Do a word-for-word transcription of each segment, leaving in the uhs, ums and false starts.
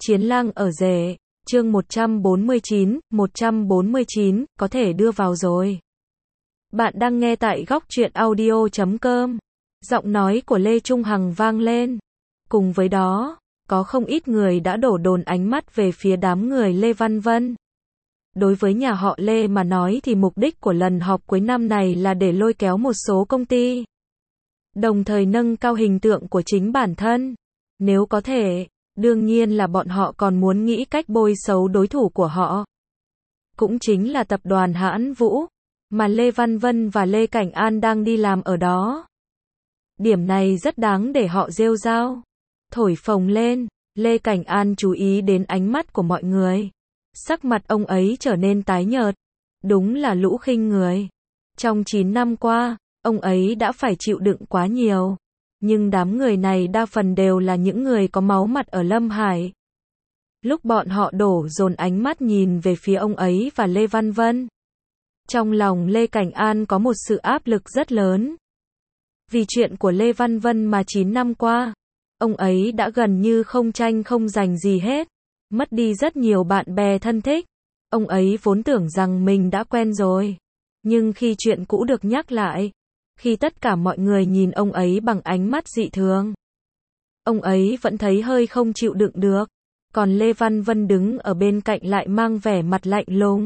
Chiến lang ở rể, chương một trăm bốn mươi chín, một trăm bốn mươi chín, có thể đưa vào rồi. Bạn đang nghe tại góc truyện audio chấm com. Giọng nói của Lê Trung Hằng vang lên. Cùng với đó, có không ít người đã đổ dồn ánh mắt về phía đám người Lê Văn Vân. Đối với nhà họ Lê mà nói thì mục đích của lần họp cuối năm này là để lôi kéo một số công ty, đồng thời nâng cao hình tượng của chính bản thân. Nếu có thể, đương nhiên là bọn họ còn muốn nghĩ cách bôi xấu đối thủ của họ. Cũng chính là tập đoàn Hãn Vũ, mà Lê Văn Vân và Lê Cảnh An đang đi làm ở đó. Điểm này rất đáng để họ rêu rao, thổi phồng lên. Lê Cảnh An chú ý đến ánh mắt của mọi người. Sắc mặt ông ấy trở nên tái nhợt. Đúng là lũ khinh người. Trong chín năm qua, ông ấy đã phải chịu đựng quá nhiều. Nhưng đám người này đa phần đều là những người có máu mặt ở Lâm Hải. Lúc bọn họ đổ dồn ánh mắt nhìn về phía ông ấy và Lê Văn Vân, trong lòng Lê Cảnh An có một sự áp lực rất lớn. Vì chuyện của Lê Văn Vân mà chín năm qua, ông ấy đã gần như không tranh không giành gì hết, mất đi rất nhiều bạn bè thân thích. Ông ấy vốn tưởng rằng mình đã quen rồi. Nhưng khi chuyện cũ được nhắc lại, khi tất cả mọi người nhìn ông ấy bằng ánh mắt dị thường, ông ấy vẫn thấy hơi không chịu đựng được. Còn Lê Văn Vân đứng ở bên cạnh lại mang vẻ mặt lạnh lùng.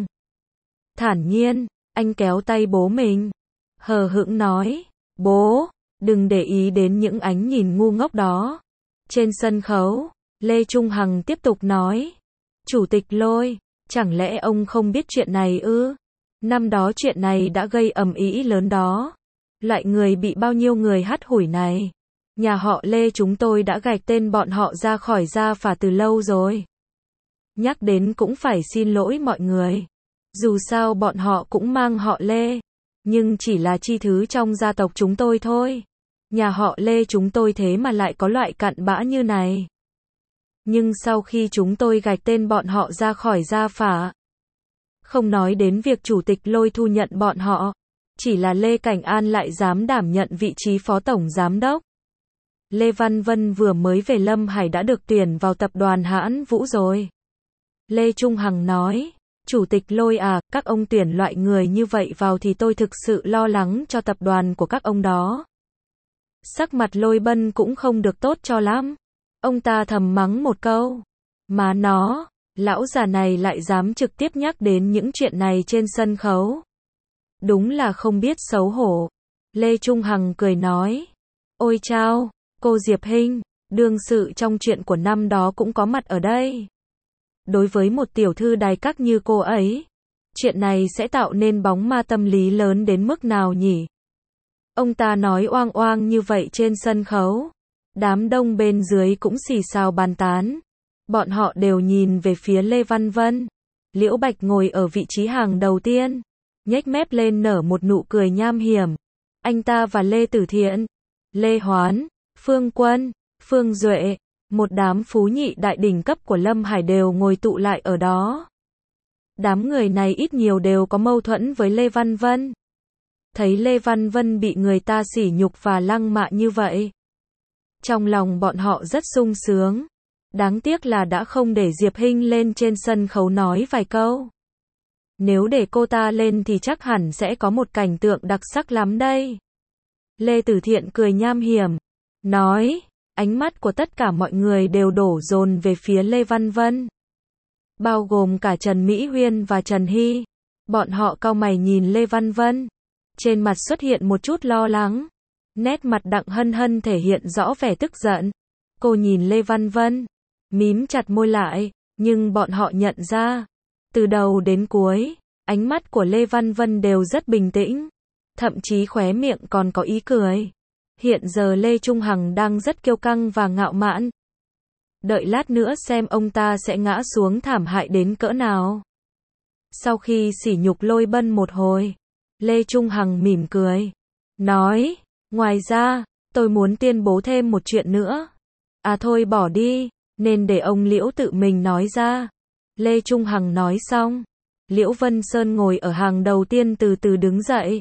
Thản nhiên, anh kéo tay bố mình, hờ hững nói, bố, đừng để ý đến những ánh nhìn ngu ngốc đó. Trên sân khấu, Lê Trung Hằng tiếp tục nói, Chủ tịch Lôi, chẳng lẽ ông không biết chuyện này ư? Năm đó chuyện này đã gây ầm ĩ lớn đó. Loại người bị bao nhiêu người hắt hủi này. Nhà họ Lê chúng tôi đã gạch tên bọn họ ra khỏi gia phả từ lâu rồi. Nhắc đến cũng phải xin lỗi mọi người. Dù sao bọn họ cũng mang họ Lê, nhưng chỉ là chi thứ trong gia tộc chúng tôi thôi. Nhà họ Lê chúng tôi thế mà lại có loại cặn bã như này. Nhưng sau khi chúng tôi gạch tên bọn họ ra khỏi gia phả, không nói đến việc chủ tịch Lôi thu nhận bọn họ, chỉ là Lê Cảnh An lại dám đảm nhận vị trí phó tổng giám đốc. Lê Văn Vân vừa mới về Lâm Hải đã được tuyển vào tập đoàn Hãn Vũ rồi. Lê Trung Hằng nói, Chủ tịch Lôi à, các ông tuyển loại người như vậy vào thì tôi thực sự lo lắng cho tập đoàn của các ông đó. Sắc mặt Lôi Bân cũng không được tốt cho lắm. Ông ta thầm mắng một câu. Má nó, lão già này lại dám trực tiếp nhắc đến những chuyện này trên sân khấu. Đúng là không biết xấu hổ. Lê Trung Hằng cười nói, ôi chao, cô Diệp Hinh, đương sự trong chuyện của năm đó cũng có mặt ở đây. Đối với một tiểu thư đài các như cô ấy, chuyện này sẽ tạo nên bóng ma tâm lý lớn đến mức nào nhỉ? Ông ta nói oang oang như vậy trên sân khấu. Đám đông bên dưới cũng xì xào bàn tán. Bọn họ đều nhìn về phía Lê Văn Vân. Liễu Bạch ngồi ở vị trí hàng đầu tiên, nhếch mép lên nở một nụ cười nham hiểm. Anh ta và Lê Tử Thiện, Lê Hoán, Phương Quân, Phương Duệ, một đám phú nhị đại đỉnh cấp của Lâm Hải đều ngồi tụ lại ở đó. Đám người này ít nhiều đều có mâu thuẫn với Lê Văn Vân. Thấy Lê Văn Vân bị người ta sỉ nhục và lăng mạ như vậy, trong lòng bọn họ rất sung sướng. Đáng tiếc là đã không để Diệp Hinh lên trên sân khấu nói vài câu. Nếu để cô ta lên thì chắc hẳn sẽ có một cảnh tượng đặc sắc lắm đây. Lê Tử Thiện cười nham hiểm, nói, ánh mắt của tất cả mọi người đều đổ dồn về phía Lê Văn Vân, bao gồm cả Trần Mỹ Huyên và Trần Hy. Bọn họ cau mày nhìn Lê Văn Vân, trên mặt xuất hiện một chút lo lắng. Nét mặt Đặng Hân Hân thể hiện rõ vẻ tức giận. Cô nhìn Lê Văn Vân, mím chặt môi lại, nhưng bọn họ nhận ra, từ đầu đến cuối, ánh mắt của Lê Văn Vân đều rất bình tĩnh, thậm chí khóe miệng còn có ý cười. Hiện giờ Lê Trung Hằng đang rất kiêu căng và ngạo mạn. Đợi lát nữa xem ông ta sẽ ngã xuống thảm hại đến cỡ nào. Sau khi sỉ nhục Lôi Bân một hồi, Lê Trung Hằng mỉm cười, nói, ngoài ra, tôi muốn tuyên bố thêm một chuyện nữa. À thôi bỏ đi, nên để ông Liễu tự mình nói ra. Lê Trung Hằng nói xong, Liễu Vân Sơn ngồi ở hàng đầu tiên từ từ đứng dậy,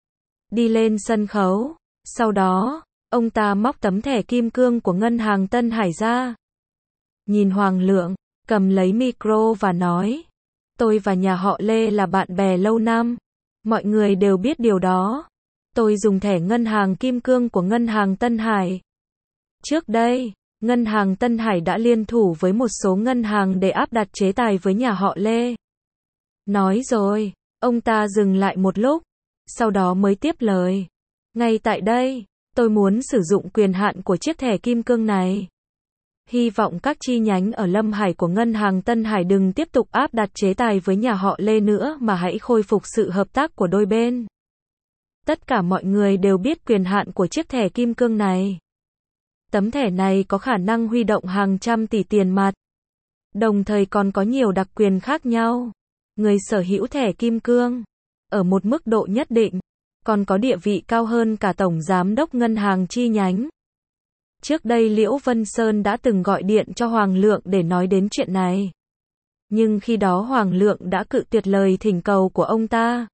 đi lên sân khấu. Sau đó, ông ta móc tấm thẻ kim cương của ngân hàng Tân Hải ra. Nhìn Hoàng Lượng, cầm lấy micro và nói. Tôi và nhà họ Lê là bạn bè lâu năm. Mọi người đều biết điều đó. Tôi dùng thẻ ngân hàng Kim Cương của ngân hàng Tân Hải. Trước đây, ngân hàng Tân Hải đã liên thủ với một số ngân hàng để áp đặt chế tài với nhà họ Lê. Nói rồi, ông ta dừng lại một lúc, sau đó mới tiếp lời. Ngay tại đây, tôi muốn sử dụng quyền hạn của chiếc thẻ Kim Cương này. Hy vọng các chi nhánh ở Lâm Hải của ngân hàng Tân Hải đừng tiếp tục áp đặt chế tài với nhà họ Lê nữa mà hãy khôi phục sự hợp tác của đôi bên. Tất cả mọi người đều biết quyền hạn của chiếc thẻ Kim Cương này. Tấm thẻ này có khả năng huy động hàng trăm tỷ tiền mặt. Đồng thời còn có nhiều đặc quyền khác nhau. Người sở hữu thẻ Kim Cương, ở một mức độ nhất định, còn có địa vị cao hơn cả tổng giám đốc ngân hàng chi nhánh. Trước đây Liễu Vân Sơn đã từng gọi điện cho Hoàng Lượng để nói đến chuyện này. Nhưng khi đó Hoàng Lượng đã cự tuyệt lời thỉnh cầu của ông ta.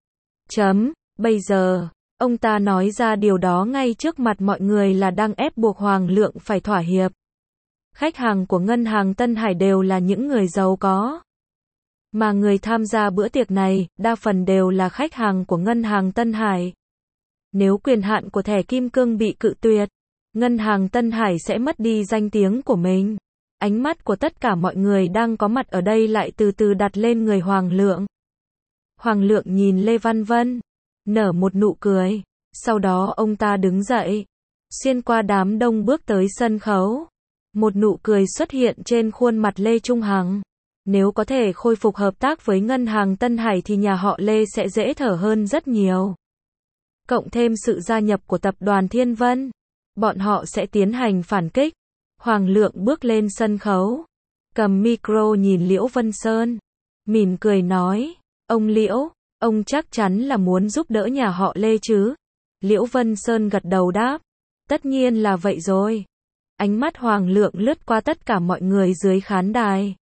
Chấm, bây giờ, ông ta nói ra điều đó ngay trước mặt mọi người là đang ép buộc Hoàng Lượng phải thỏa hiệp. Khách hàng của ngân hàng Tân Hải đều là những người giàu có. Mà người tham gia bữa tiệc này, đa phần đều là khách hàng của ngân hàng Tân Hải. Nếu quyền hạn của thẻ Kim Cương bị cự tuyệt, ngân hàng Tân Hải sẽ mất đi danh tiếng của mình. Ánh mắt của tất cả mọi người đang có mặt ở đây lại từ từ đặt lên người Hoàng Lượng. Hoàng Lượng nhìn Lê Văn Vân, nở một nụ cười. Sau đó ông ta đứng dậy, xuyên qua đám đông bước tới sân khấu. Một nụ cười xuất hiện trên khuôn mặt Lê Trung Hằng. Nếu có thể khôi phục hợp tác với ngân hàng Tân Hải thì nhà họ Lê sẽ dễ thở hơn rất nhiều. Cộng thêm sự gia nhập của tập đoàn Thiên Vân, bọn họ sẽ tiến hành phản kích. Hoàng Lượng bước lên sân khấu, cầm micro nhìn Liễu Vân Sơn, mỉm cười nói, ông Liễu, ông chắc chắn là muốn giúp đỡ nhà họ Lê chứ? Liễu Vân Sơn gật đầu đáp, tất nhiên là vậy rồi. Ánh mắt Hoàng Lượng lướt qua tất cả mọi người dưới khán đài.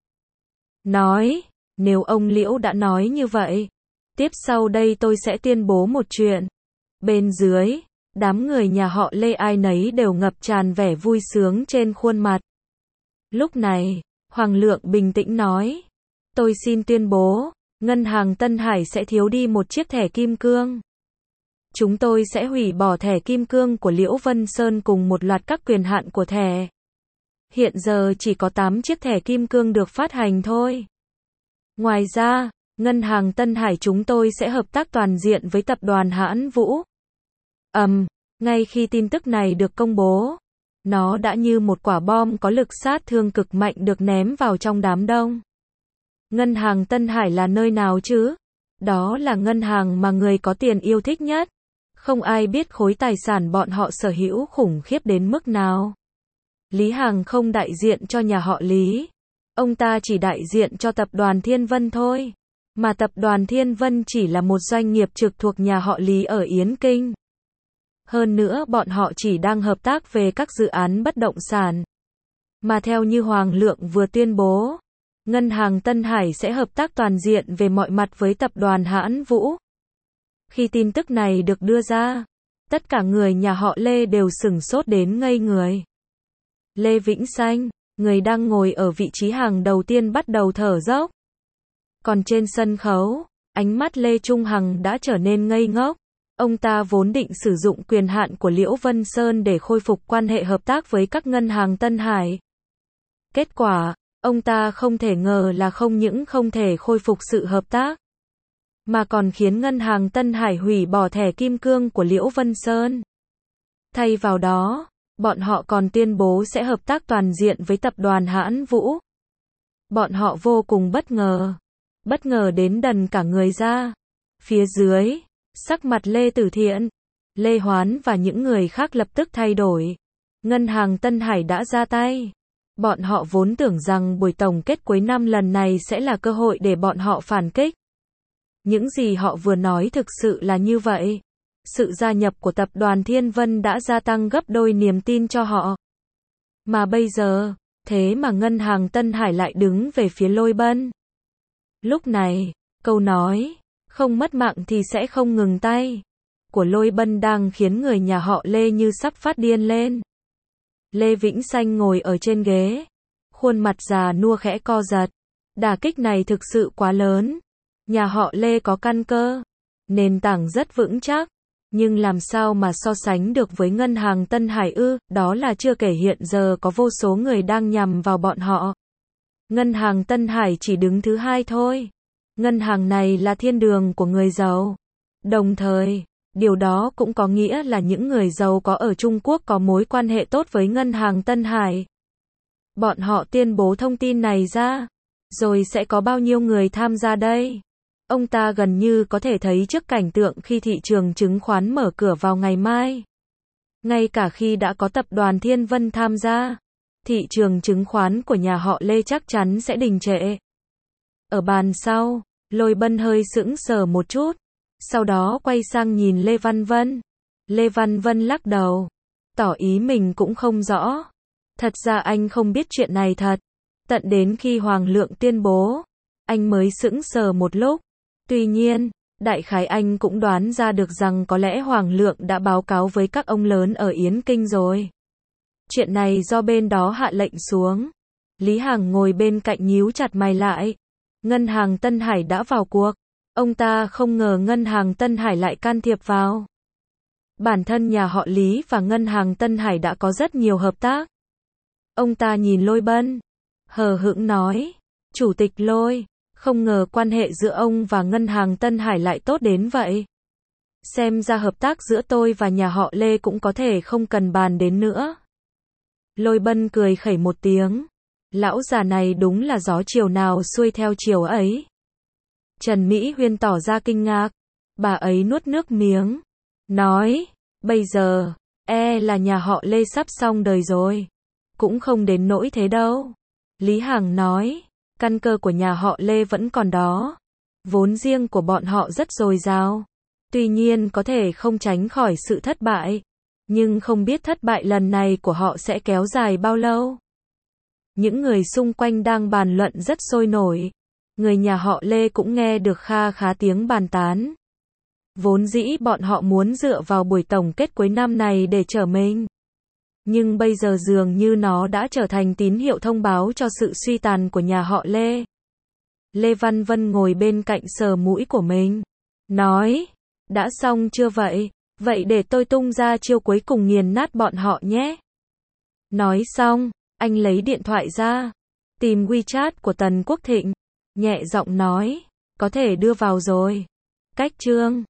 Nói, nếu ông Liễu đã nói như vậy, tiếp sau đây tôi sẽ tuyên bố một chuyện. Bên dưới, đám người nhà họ Lê ai nấy đều ngập tràn vẻ vui sướng trên khuôn mặt. Lúc này, Hoàng Lượng bình tĩnh nói, tôi xin tuyên bố, ngân hàng Tân Hải sẽ thiếu đi một chiếc thẻ Kim Cương. Chúng tôi sẽ hủy bỏ thẻ Kim Cương của Liễu Vân Sơn cùng một loạt các quyền hạn của thẻ. Hiện giờ chỉ có tám chiếc thẻ Kim Cương được phát hành thôi. Ngoài ra, ngân hàng Tân Hải chúng tôi sẽ hợp tác toàn diện với tập đoàn Hãn Vũ. Ầm, um, ngay khi tin tức này được công bố, nó đã như một quả bom có lực sát thương cực mạnh được ném vào trong đám đông. Ngân hàng Tân Hải là nơi nào chứ? Đó là ngân hàng mà người có tiền yêu thích nhất. Không ai biết khối tài sản bọn họ sở hữu khủng khiếp đến mức nào. Lý Hằng không đại diện cho nhà họ Lý. Ông ta chỉ đại diện cho tập đoàn Thiên Vân thôi. Mà tập đoàn Thiên Vân chỉ là một doanh nghiệp trực thuộc nhà họ Lý ở Yến Kinh. Hơn nữa bọn họ chỉ đang hợp tác về các dự án bất động sản. Mà theo như Hoàng Lượng vừa tuyên bố, ngân hàng Tân Hải sẽ hợp tác toàn diện về mọi mặt với tập đoàn Hãn Vũ. Khi tin tức này được đưa ra, tất cả người nhà họ Lê đều sửng sốt đến ngây người. Lê Vĩnh Xanh, người đang ngồi ở vị trí hàng đầu tiên bắt đầu thở dốc. Còn trên sân khấu, ánh mắt Lê Trung Hằng đã trở nên ngây ngốc. Ông ta vốn định sử dụng quyền hạn của Liễu Vân Sơn để khôi phục quan hệ hợp tác với các ngân hàng Tân Hải. Kết quả, ông ta không thể ngờ là không những không thể khôi phục sự hợp tác, mà còn khiến ngân hàng Tân Hải hủy bỏ thẻ Kim Cương của Liễu Vân Sơn. Thay vào đó, bọn họ còn tuyên bố sẽ hợp tác toàn diện với tập đoàn Hãn Vũ. Bọn họ vô cùng bất ngờ. Bất ngờ đến đần cả người ra. Phía dưới, sắc mặt Lê Tử Thiện, Lê Hoán và những người khác lập tức thay đổi. Ngân hàng Tân Hải đã ra tay. Bọn họ vốn tưởng rằng buổi tổng kết cuối năm lần này sẽ là cơ hội để bọn họ phản kích. Những gì họ vừa nói thực sự là như vậy. Sự gia nhập của tập đoàn Thiên Vân đã gia tăng gấp đôi niềm tin cho họ. Mà bây giờ, thế mà ngân hàng Tân Hải lại đứng về phía Lôi Bân. Lúc này, câu nói, không mất mạng thì sẽ không ngừng tay, của Lôi Bân đang khiến người nhà họ Lê như sắp phát điên lên. Lê Vĩnh Xanh ngồi ở trên ghế, Khuôn mặt già nua khẽ co giật. Đả kích này thực sự quá lớn. Nhà họ Lê có căn cơ, nền tảng rất vững chắc. Nhưng làm sao mà so sánh được với ngân hàng Tân Hải ư, đó là chưa kể hiện giờ có vô số người đang nhằm vào bọn họ. Ngân hàng Tân Hải chỉ đứng thứ hai thôi. Ngân hàng này là thiên đường của người giàu. Đồng thời, điều đó cũng có nghĩa là những người giàu có ở Trung Quốc có mối quan hệ tốt với ngân hàng Tân Hải. Bọn họ tuyên bố thông tin này ra, rồi sẽ có bao nhiêu người tham gia đây? Ông ta gần như có thể thấy trước cảnh tượng khi thị trường chứng khoán mở cửa vào ngày mai. Ngay cả khi đã có tập đoàn Thiên Vân tham gia, thị trường chứng khoán của nhà họ Lê chắc chắn sẽ đình trệ. Ở bàn sau, Lôi Bân hơi sững sờ một chút, sau đó quay sang nhìn Lê Văn Vân. Lê Văn Vân lắc đầu, tỏ ý mình cũng không rõ. Thật ra anh không biết chuyện này thật. Tận đến khi Hoàng Lượng tuyên bố, anh mới sững sờ một lúc. Tuy nhiên, đại khái anh cũng đoán ra được rằng có lẽ Hoàng Lượng đã báo cáo với các ông lớn ở Yến Kinh rồi. Chuyện này do bên đó hạ lệnh xuống. Lý Hằng ngồi bên cạnh nhíu chặt mày lại. Ngân hàng Tân Hải đã vào cuộc. Ông ta không ngờ ngân hàng Tân Hải lại can thiệp vào. Bản thân nhà họ Lý và ngân hàng Tân Hải đã có rất nhiều hợp tác. Ông ta nhìn Lôi Bân, hờ hững nói, Chủ tịch Lôi, không ngờ quan hệ giữa ông và ngân hàng Tân Hải lại tốt đến vậy. Xem ra hợp tác giữa tôi và nhà họ Lê cũng có thể không cần bàn đến nữa. Lôi Bân cười khẩy một tiếng. Lão già này đúng là gió chiều nào xuôi theo chiều ấy. Trần Mỹ Huyên tỏ ra kinh ngạc. Bà ấy nuốt nước miếng. Nói, bây giờ, e là nhà họ Lê sắp xong đời rồi. Cũng không đến nỗi thế đâu. Lý Hằng nói, căn cơ của nhà họ Lê vẫn còn đó. Vốn riêng của bọn họ rất dồi dào. Tuy nhiên có thể không tránh khỏi sự thất bại. Nhưng không biết thất bại lần này của họ sẽ kéo dài bao lâu. Những người xung quanh đang bàn luận rất sôi nổi. Người nhà họ Lê cũng nghe được kha khá tiếng bàn tán. Vốn dĩ bọn họ muốn dựa vào buổi tổng kết cuối năm này để trở mình. Nhưng bây giờ dường như nó đã trở thành tín hiệu thông báo cho sự suy tàn của nhà họ Lê. Lê Văn Vân ngồi bên cạnh sờ mũi của mình. Nói, đã xong chưa vậy? Vậy để tôi tung ra chiêu cuối cùng nghiền nát bọn họ nhé. Nói xong, anh lấy điện thoại ra. Tìm WeChat của Tần Quốc Thịnh. Nhẹ giọng nói, có thể đưa vào rồi. Cách chương